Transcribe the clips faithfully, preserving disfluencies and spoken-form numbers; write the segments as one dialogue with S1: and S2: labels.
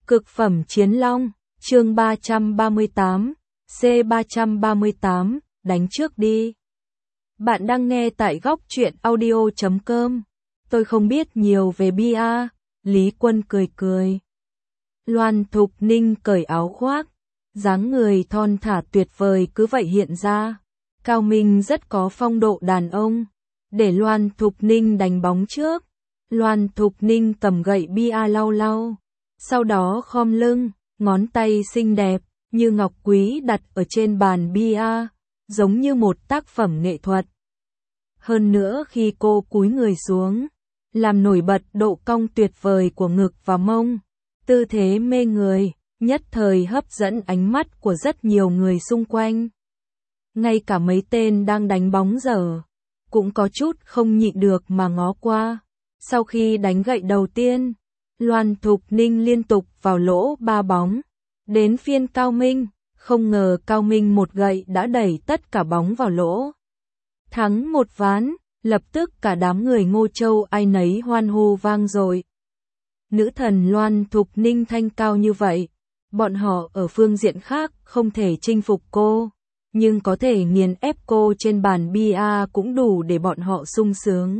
S1: Cực phẩm chiến long, chương ba trăm ba mươi tám, C ba trăm ba mươi tám, đánh trước đi. Bạn đang nghe tại góc truyện audio chấm com. Tôi không biết nhiều về bia, Lý Quân cười cười. Loan Thục Ninh cởi áo khoác, dáng người thon thả tuyệt vời cứ vậy hiện ra. Cao Minh rất có phong độ đàn ông, để Loan Thục Ninh đánh bóng trước. Loan Thục Ninh cầm gậy bia lau lau, sau đó khom lưng, ngón tay xinh đẹp, như ngọc quý đặt ở trên bàn bia, giống như một tác phẩm nghệ thuật. Hơn nữa khi cô cúi người xuống, làm nổi bật độ cong tuyệt vời của ngực và mông, tư thế mê người, nhất thời hấp dẫn ánh mắt của rất nhiều người xung quanh. Ngay cả mấy tên đang đánh bóng dở, cũng có chút không nhịn được mà ngó qua. Sau khi đánh gậy đầu tiên, Loan Thục Ninh liên tục vào lỗ ba bóng. Đến phiên Cao Minh, không ngờ Cao Minh một gậy đã đẩy tất cả bóng vào lỗ. Thắng một ván, lập tức cả đám người Ngô Châu ai nấy hoan hô vang dội. Nữ thần Loan Thục Ninh thanh cao như vậy, bọn họ ở phương diện khác không thể chinh phục cô, nhưng có thể nghiền ép cô trên bàn bia cũng đủ để bọn họ sung sướng.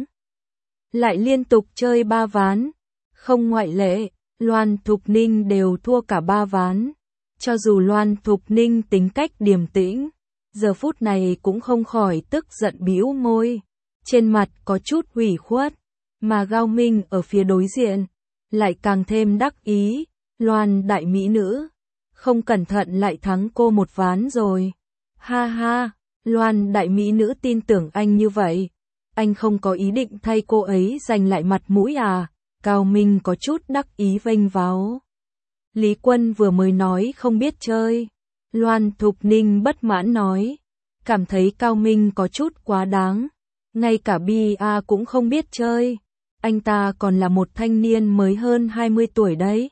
S1: Lại liên tục chơi ba ván, không ngoại lệ, Loan Thục Ninh đều thua cả ba ván. Cho dù Loan Thục Ninh tính cách điềm tĩnh, giờ phút này cũng không khỏi tức giận bĩu môi, trên mặt có chút ủy khuất, mà Cao Minh ở phía đối diện lại càng thêm đắc ý. Loan đại mỹ nữ, không cẩn thận lại thắng cô một ván rồi. Ha ha, Loan đại mỹ nữ tin tưởng anh như vậy, anh không có ý định thay cô ấy giành lại mặt mũi à? Cao Minh có chút đắc ý vênh váo. Lý Quân vừa mới nói không biết chơi. Loan Thục Ninh bất mãn nói, cảm thấy Cao Minh có chút quá đáng, ngay cả bia cũng không biết chơi, anh ta còn là một thanh niên mới hơn hai mươi tuổi đấy.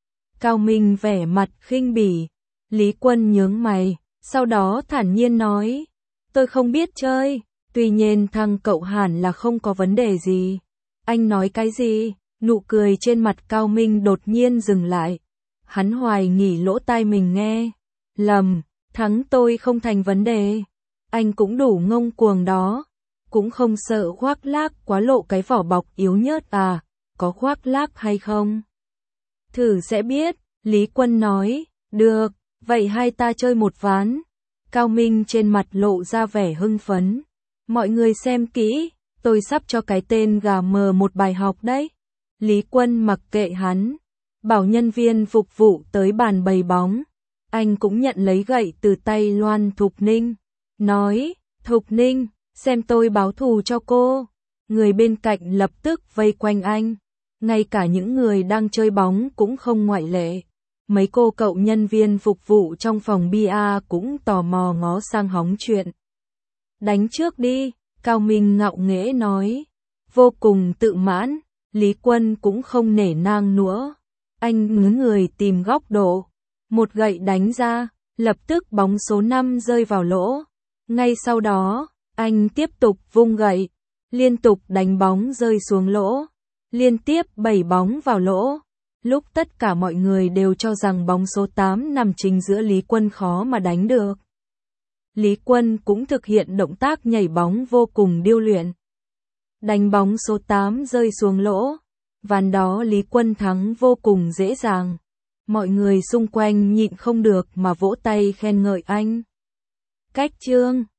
S1: Cao Minh vẻ mặt khinh bỉ. Lý Quân nhướng mày, sau đó thản nhiên nói, tôi không biết chơi, tuy nhiên thằng cậu hẳn là không có vấn đề gì. Anh nói cái gì? Nụ cười trên mặt Cao Minh đột nhiên dừng lại. Hắn hoài nghỉ lỗ tai mình nghe. Lầm, thắng tôi không thành vấn đề. Anh cũng đủ ngông cuồng đó. Cũng không sợ khoác lác quá lộ cái vỏ bọc yếu nhớt à? Có khoác lác hay không? Thử sẽ biết, Lý Quân nói. Được, vậy hai ta chơi một ván. Cao Minh trên mặt lộ ra vẻ hưng phấn. Mọi người xem kỹ, tôi sắp cho cái tên gà mờ một bài học đấy. Lý Quân mặc kệ hắn, bảo nhân viên phục vụ tới bàn bày bóng. Anh cũng nhận lấy gậy từ tay Loan Thục Ninh, nói, Thục Ninh, xem tôi báo thù cho cô. Người bên cạnh lập tức vây quanh anh, ngay cả những người đang chơi bóng cũng không ngoại lệ. Mấy cô cậu nhân viên phục vụ trong phòng bia cũng tò mò ngó sang hóng chuyện. Đánh trước đi, Cao Minh ngạo nghễ nói, vô cùng tự mãn. Lý Quân cũng không nể nang nữa. Anh ngứ người tìm góc độ, một gậy đánh ra, lập tức bóng số năm rơi vào lỗ. Ngay sau đó, anh tiếp tục vung gậy, liên tục đánh bóng rơi xuống lỗ, liên tiếp bảy bóng vào lỗ. Lúc tất cả mọi người đều cho rằng bóng số tám nằm chính giữa Lý Quân khó mà đánh được. Lý Quân cũng thực hiện động tác nhảy bóng vô cùng điêu luyện. Đánh bóng số tám rơi xuống lỗ. Ván đó Lý Quân thắng vô cùng dễ dàng. Mọi người xung quanh nhịn không được mà vỗ tay khen ngợi anh. Cách chương